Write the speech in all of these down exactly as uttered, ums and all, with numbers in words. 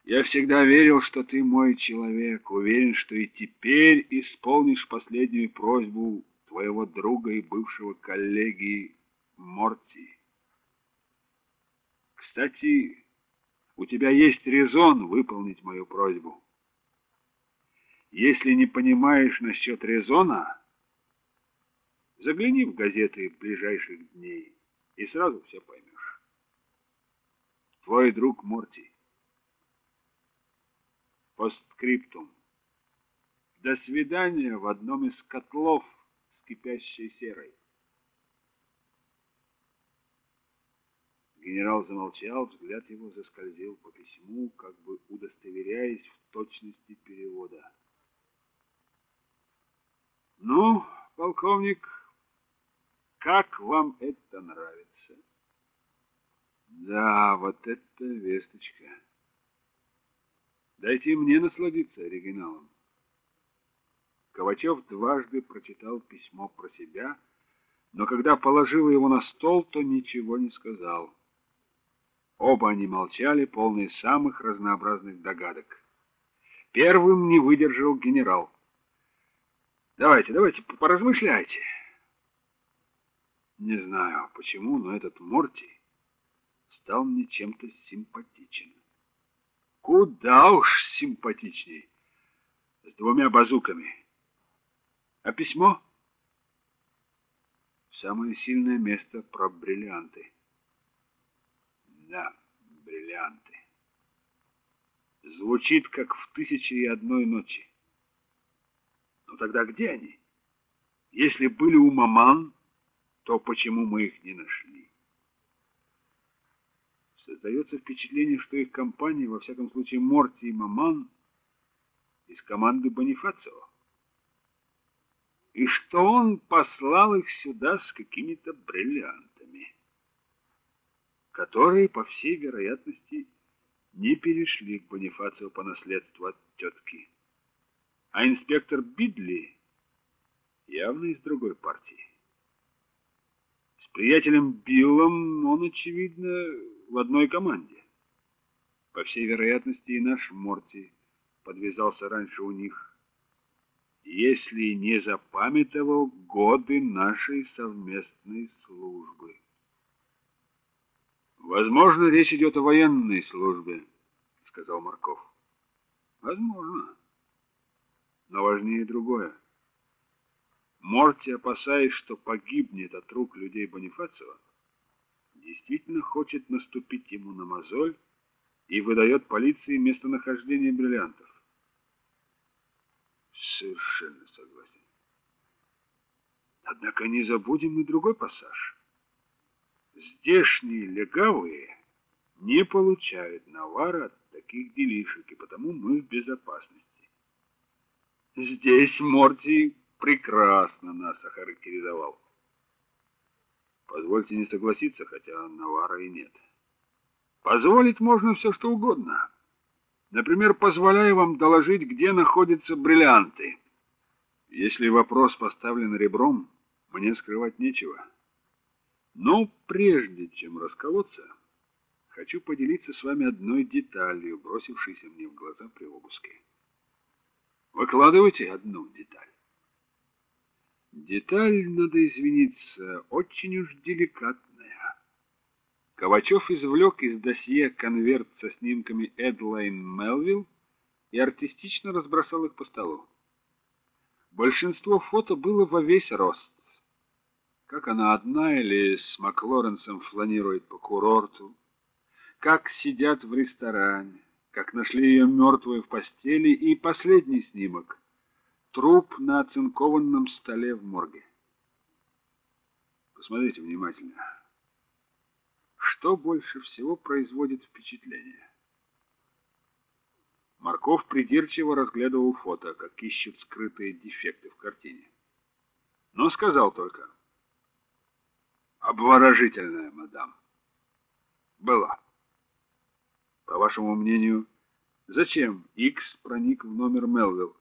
Я всегда верил, что ты мой человек, уверен, что и теперь исполнишь последнюю просьбу твоего друга и бывшего коллеги Морти. Кстати, у тебя есть резон выполнить мою просьбу. Если не понимаешь насчет резона, загляни в газеты ближайших дней и сразу все поймешь. Твой друг Морти. Постскриптум. До свидания в одном из котлов с кипящей серой. Генерал замолчал, взгляд его заскользил по письму, как бы удостоверяясь в точности перевода. Ну, полковник, как вам это нравится? Да, вот это весточка. Дайте мне насладиться оригиналом. Ковачев дважды прочитал письмо про себя, но когда положил его на стол, то ничего не сказал. Оба они молчали, полные самых разнообразных догадок. Первым не выдержал генерал. Давайте, давайте, поразмышляйте. Не знаю почему, но этот Морти стал мне чем-то симпатичен. Куда уж симпатичней. С двумя базуками. А письмо? Самое сильное место про бриллианты. Да, бриллианты. Звучит, как в «Тысяче и одной ночи». Но тогда где они? Если были у маман, то почему мы их не нашли? Создается впечатление, что их компания, во всяком случае Морти и маман, из команды Бонифацио. И что он послал их сюда с какими-то бриллиантами, которые, по всей вероятности, не перешли к Бонифацио по наследству от тетки. А инспектор Бидли явно из другой партии. С приятелем Биллом он, очевидно, в одной команде. По всей вероятности, и наш Морти подвязался раньше у них, если не запамятовал годы нашей совместной службы. Возможно, речь идет о военной службе, сказал Марков. Возможно. Но важнее другое. Морти, опасаясь, что погибнет от рук людей Бонифацио, действительно хочет наступить ему на мозоль и выдает полиции местонахождение бриллиантов. Совершенно согласен. Однако не забудем и другой пассаж. Здешние легавые не получают навара от таких делишек, и потому мы в безопасности. Здесь Морти прекрасно нас охарактеризовал. Позвольте не согласиться, хотя навара и нет. Позволить можно все, что угодно. Например, позволяю вам доложить, где находятся бриллианты. Если вопрос поставлен ребром, мне скрывать нечего. Но прежде чем расколоться, хочу поделиться с вами одной деталью, бросившейся мне в глаза при обыске. Выкладывайте одну деталь. Деталь, надо извиниться, очень уж деликатная. Ковачев извлек из досье конверт со снимками Эдлайн Мелвилл и артистично разбросал их по столу. Большинство фото было во весь рост. Как она одна или с Маклоренсом фланирует по курорту, как сидят в ресторане, как нашли ее мертвой в постели, и последний снимок — труп на оцинкованном столе в морге. Посмотрите внимательно. Что больше всего производит впечатление? Марков придирчиво разглядывал фото, как ищут скрытые дефекты в картине. Но сказал только: обворожительная, мадам. Была. По вашему мнению, зачем Икс проник в номер Мелвилл?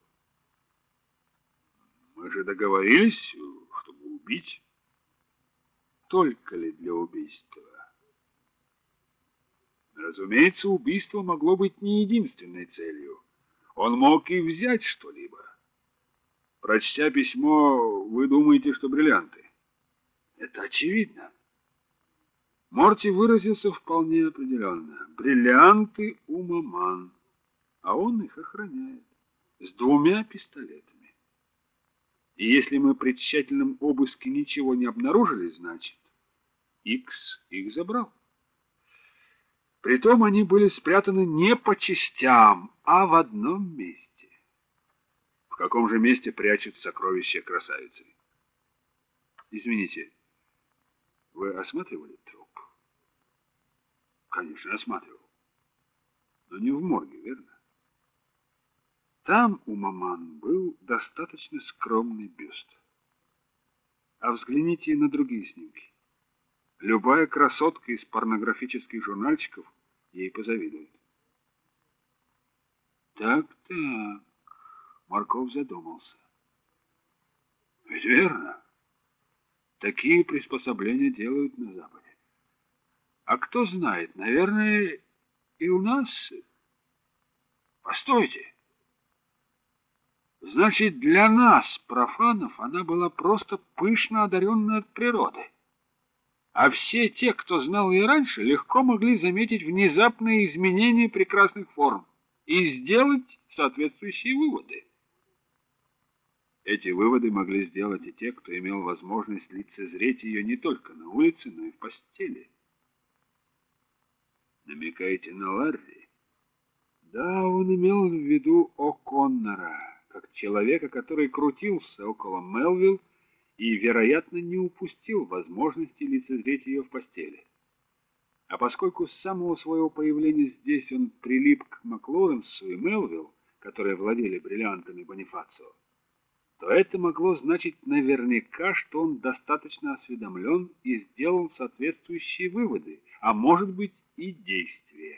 Мы же договорились, чтобы убить. Только ли для убийства? Разумеется, убийство могло быть не единственной целью. Он мог и взять что-либо. Прочтя письмо, вы думаете, что бриллианты? Это очевидно. Морти выразился вполне определенно. Бриллианты у маман, а он их охраняет с двумя пистолетами. И если мы при тщательном обыске ничего не обнаружили, значит, Икс их забрал. Притом они были спрятаны не по частям, а в одном месте. В каком же месте прячут сокровища красавицы? Извините, вы осматривали труп? Конечно, осматривал. Но не в морге, верно? Там у маман был достаточно скромный бюст. А взгляните на другие снимки. Любая красотка из порнографических журнальчиков ей позавидует. Так-так, Марков задумался. Ведь верно. Такие приспособления делают на Западе. А кто знает, наверное, и у нас... Постойте. Значит, для нас, профанов, она была просто пышно одаренная от природы. А все те, кто знал ее раньше, легко могли заметить внезапные изменения прекрасных форм и сделать соответствующие выводы. Эти выводы могли сделать и те, кто имел возможность лицезреть ее не только на улице, но и в постели. Намекаете на Ларри? Да, он имел в виду О'Коннора, как человека, который крутился около Мелвилл и, вероятно, не упустил возможности лицезреть ее в постели. А поскольку с самого своего появления здесь он прилип к Маклоренсу и Мелвилл, которые владели бриллиантами Бонифацио, то это могло значить наверняка, что он достаточно осведомлен и сделал соответствующие выводы, а может быть и действия.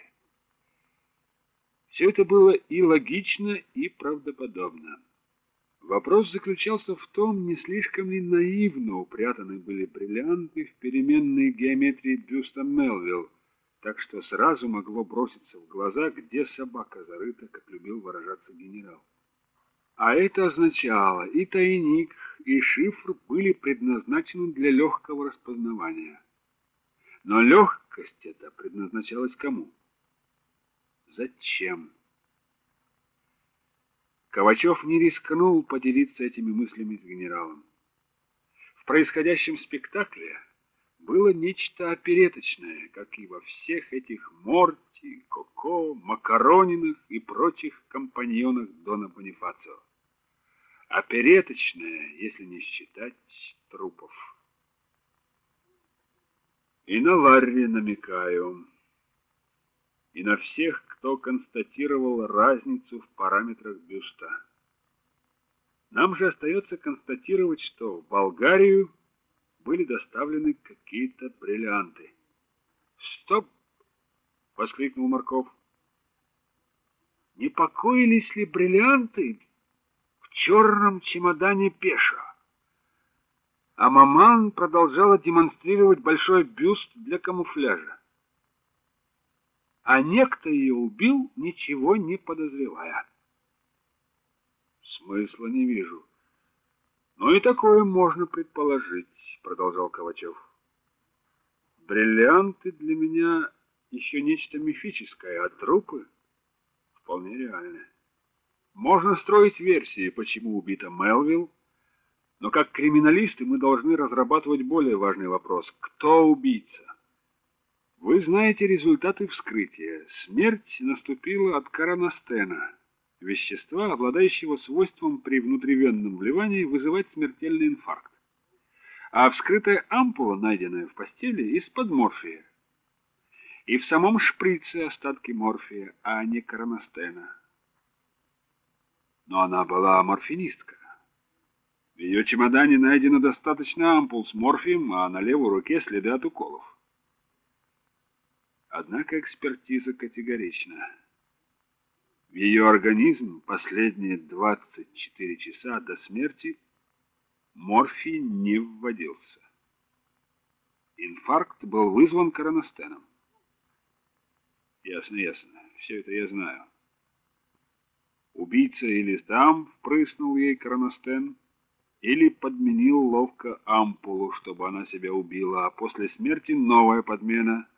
Все это было и логично, и правдоподобно. Вопрос заключался в том, не слишком ли наивно упрятаны были бриллианты в переменной геометрии бюста Мелвилл, так что сразу могло броситься в глаза, где собака зарыта, как любил выражаться генерал. А это означало, и тайник, и шифр были предназначены для легкого распознавания. Но легкость эта предназначалась кому? Зачем? Ковачев не рискнул поделиться этими мыслями с генералом. В происходящем спектакле было нечто опереточное, как и во всех этих Морти, Коко, Макарониных и прочих компаньонах Дона Бонифацио. Опереточное, если не считать трупов. И на Ларри намекаю, и на всех, кто констатировал разницу в параметрах бюста. Нам же остается констатировать, что в Болгарию были доставлены какие-то бриллианты. «Стоп!» — воскликнул Марков. «Не покоились ли бриллианты в черном чемодане Пешо?» А маман продолжала демонстрировать большой бюст для камуфляжа. А некто ее убил, ничего не подозревая. Смысла не вижу. Но и такое можно предположить, продолжал Ковачев. Бриллианты для меня еще нечто мифическое, а трупы вполне реальны. Можно строить версии, почему убита Мелвилл, но как криминалисты мы должны разрабатывать более важный вопрос: кто убийца? Вы знаете результаты вскрытия. Смерть наступила от коронастена, вещества, обладающего свойством при внутривенном вливании вызывать смертельный инфаркт. А вскрытая ампула, найденная в постели, из-под морфия. И в самом шприце остатки морфия, а не коронастена. Но она была морфинистка. В ее чемодане найдено достаточно ампул с морфием, а на левой руке следы от уколов. Однако экспертиза категорична. В ее организм последние двадцать четыре часа до смерти морфий не вводился. Инфаркт был вызван коронастеном. Ясно, ясно. Все это я знаю. Убийца или сам впрыснул ей Кроностен, или подменил ловко ампулу, чтобы она себя убила, а после смерти новая подмена